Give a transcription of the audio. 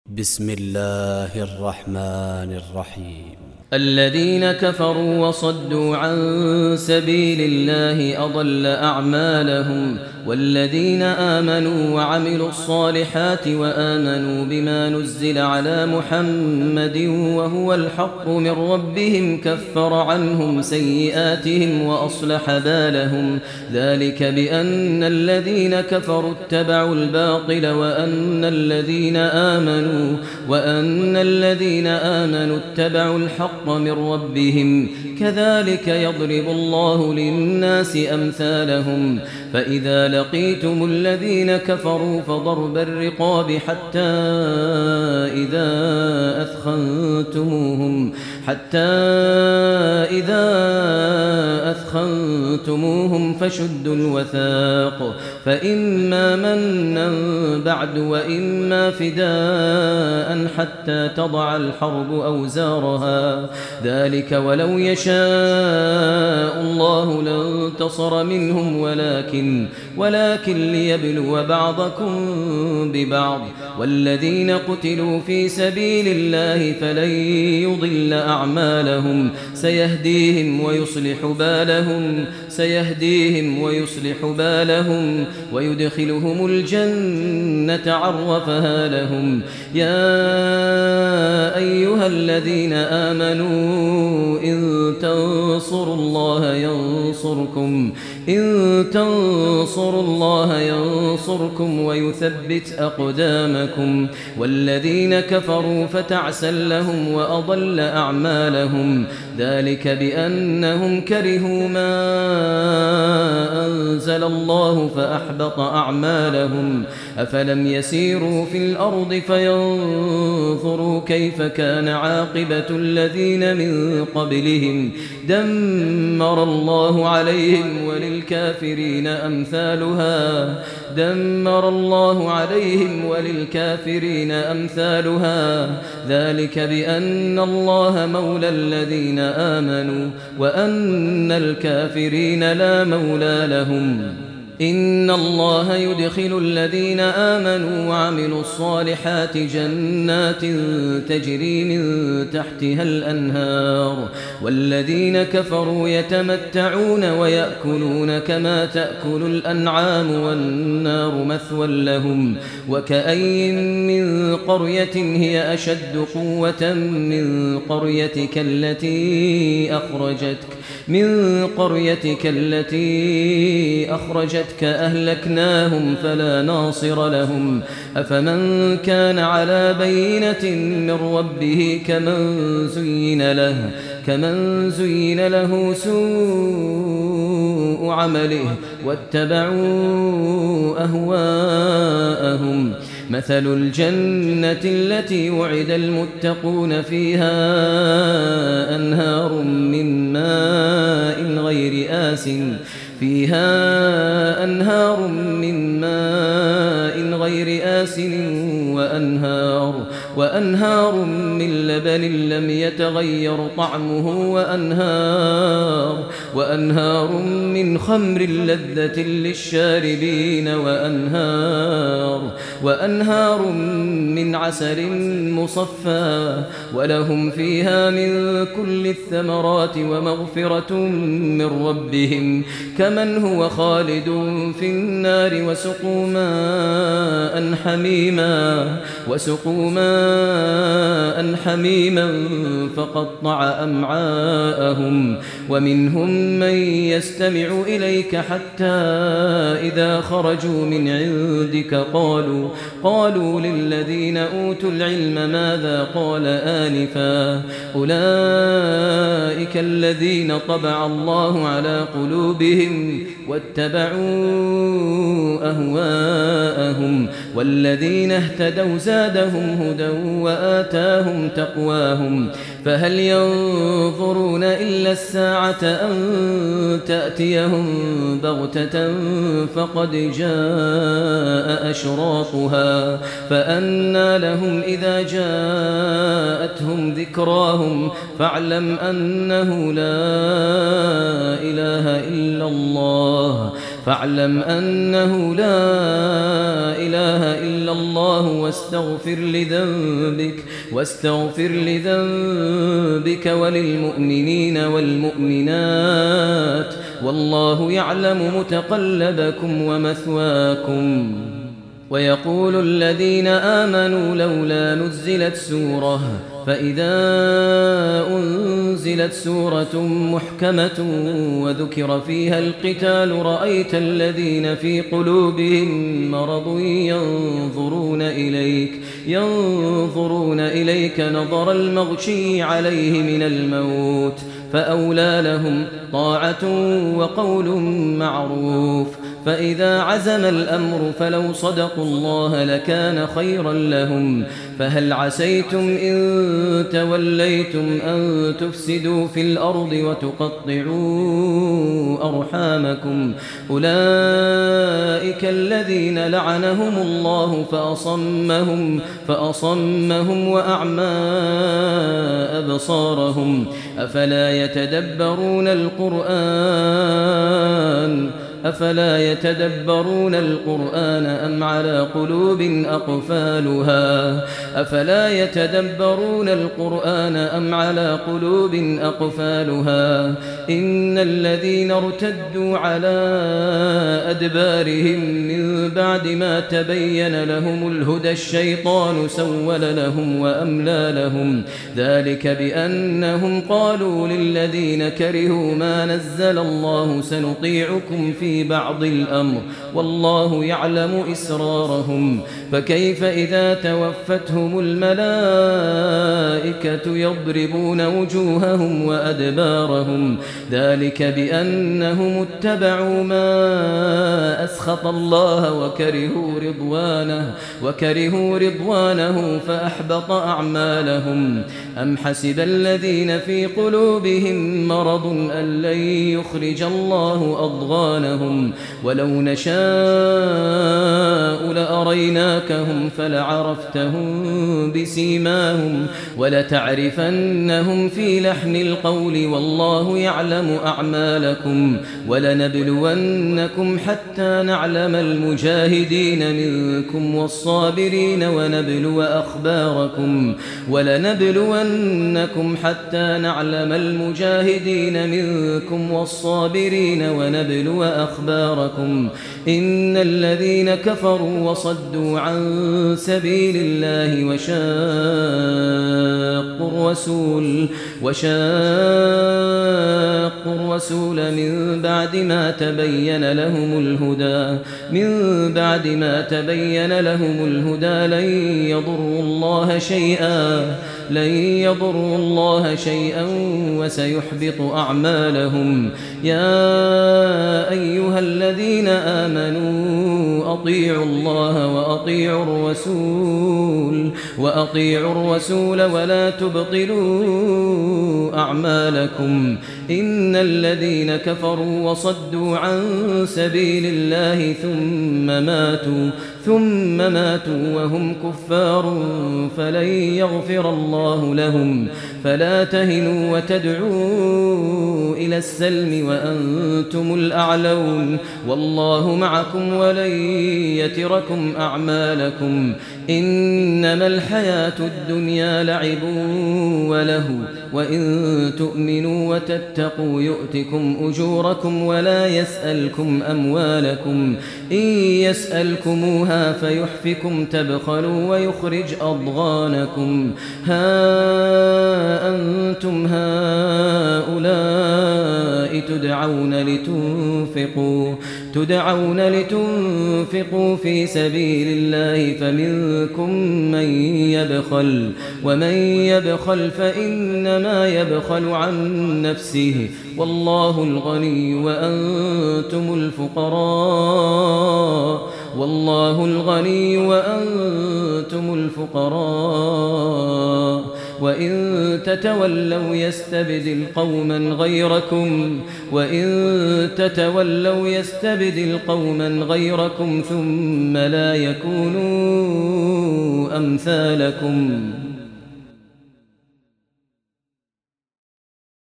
بسم الله الرحمن الرحيم. الذين كفروا وصدوا عن سبيل الله أضل أعمالهم والذين آمنوا وعملوا الصالحات وآمنوا بما نزل على محمد وهو الحق من ربهم كفر عنهم سيئاتهم وأصلح بالهم ذلك بأن الذين كفروا اتبعوا الباطل وأن الذين آمنوا اتبعوا الحق من ربهم كذلك يضرب الله للناس أمثالهم فإذا لقيتم الذين كفروا فضرب الرقاب حتى إذا أثخنتموهم فشدوا الوثاق فإما منا بعد وإما فداء حتى تضع الحرب أوزارها ذلك ولو يشاء الله لانتصر منهم ولكن ليبلو بعضكم ببعض والذين قتلوا في سبيل الله فلن يضل أعمالهم سيهديهم ويصلح بالهم ويدخلهم الجنة عرفها لهم يا أيها الذين آمنوا إن تنصروا الله ينصركم ويثبت أقدامكم والذين كفروا فتعسا لهم وأضل أعمالهم ذلك بأنهم كرهوا ما أنزل الله فأحبط أعمالهم أفلم يسيروا في الأرض فينظروا كيف كان عاقبة الذين من قبلهم دمر الله عليهم وللكافرين أمثالها ذلك بأن الله مولى الذين آمنوا وأن الكافرين لا مولى لهم إن الله يدخل الذين آمنوا وعملوا الصالحات جنات تجري من تحتها الأنهار والذين كفروا يتمتعون ويأكلون كما تأكل الأنعام والنار مثوى لهم وكأين من قرية هي أشد قوة من قريتك التي أخرجتك أهلكناهم فلا ناصر لهم أفمن كان على بينة من ربه كمن زين له سوء عمله واتبعوا أهواءهم مثل الجنة التي وعد المتقون فيها أنهار من ماء غير آسن وأنهار من لبن لم يتغير طعمه وأنهار من خمر لذة للشاربين وأنهار من عسل مصفى ولهم فيها من كل الثمرات ومغفرة من ربهم كمن هو خالد في النار وسقوا ماء حميما فقطع أمعاءهم ومنهم من يستمع إليك حتى إذا خرجوا من عندك قالوا للذين أوتوا العلم ماذا قال آنفا أولئك الذين طبع الله على قلوبهم واتبعوا أهواءهم والذين اهتدوا زادهم هدى وآتاهم تقواهم فهل ينظرون إلا الساعة أن تأتيهم بغتة فقد جاء أشراطها فأنى لهم إذا جاءتهم ذكراهم فاعلم أنه لا إله إلا الله فاعلم أنه لا إله إلا الله واستغفر لذنبك وللمؤمنين والمؤمنات والله يعلم متقلبكم ومثواكم. ويقول الذين آمنوا لولا نزلت سورة فإذا أنزلت سورة محكمة وذكر فيها القتال رأيت الذين في قلوبهم مرض ينظرون إليك نظر المغشي عليه من الموت فأولى لهم طاعة وقول معروف. فإذا عزم الأمر فلو صدقوا الله لكان خيرا لهم. فهل عسيتم إن توليتم أن تفسدوا في الأرض وتقطعوا أرحامكم أولئك الذين لعنهم الله فأصمهم وأعمى أبصارهم أفلا يتدبرون القرآن أم على قلوب أقفالها إن الذين ارتدوا على أدبارهم من بعد ما تبين لهم الهدى الشيطان سول لهم وأملى لهم ذلك بأنهم قالوا للذين كرهوا ما نزل الله سنطيعكم في بعض الأمر والله يعلم إسرارهم. فكيف إذا توفتهم الملائكة يضربون وجوههم وأدبارهم ذلك بأنهم اتبعوا ما أسخط الله وكرهوا رضوانه فأحبط أعمالهم. أم حسب الذين في قلوبهم مرض أن لن يخرج الله أضغانهم ولو نشاء لأريناكهم فلعرفتهم بسيماهم ولتعرفنهم في لحن القول والله يعلم أعمالكم. ولنبلونكم حتى نعلم المجاهدين منكم والصابرين ونبلو أخباركم. إن الذين كفروا وصدوا عن سبيل الله وشاقوا الرسول من بعد ما تبين لهم الهدى لن يضروا الله شيئا وسيحبط أعمالهم. يا أيها الذين آمنوا أطيعوا الله وأطيعوا الرسول ولا تبطلوا أعمالكم. إن الذين كفروا وصدوا عن سبيل الله ثم ماتوا وهم كفار فلن يغفر الله لهم. فلا تهنوا وتدعوا إلى السلم وأنتم الأعلون والله معكم ولن يتركم أعمالكم. إنما الحياة الدنيا لعب وله وإن تؤمنوا وتتقوا يؤتكم أجوركم ولا يسألكم أموالكم. إن يسألكموها فيحفكم تبخلوا ويخرج أضغانكم. ها أنتم هؤلاء تدعون لتنفقوا في سبيل الله فمنكم من يبخل ومن يبخل فإنما يبخل عن نفسه والله الغني وأنتم الفقراء وإن تتولوا يستبدل قوما غيركم ثم لا يكونوا أمثالكم.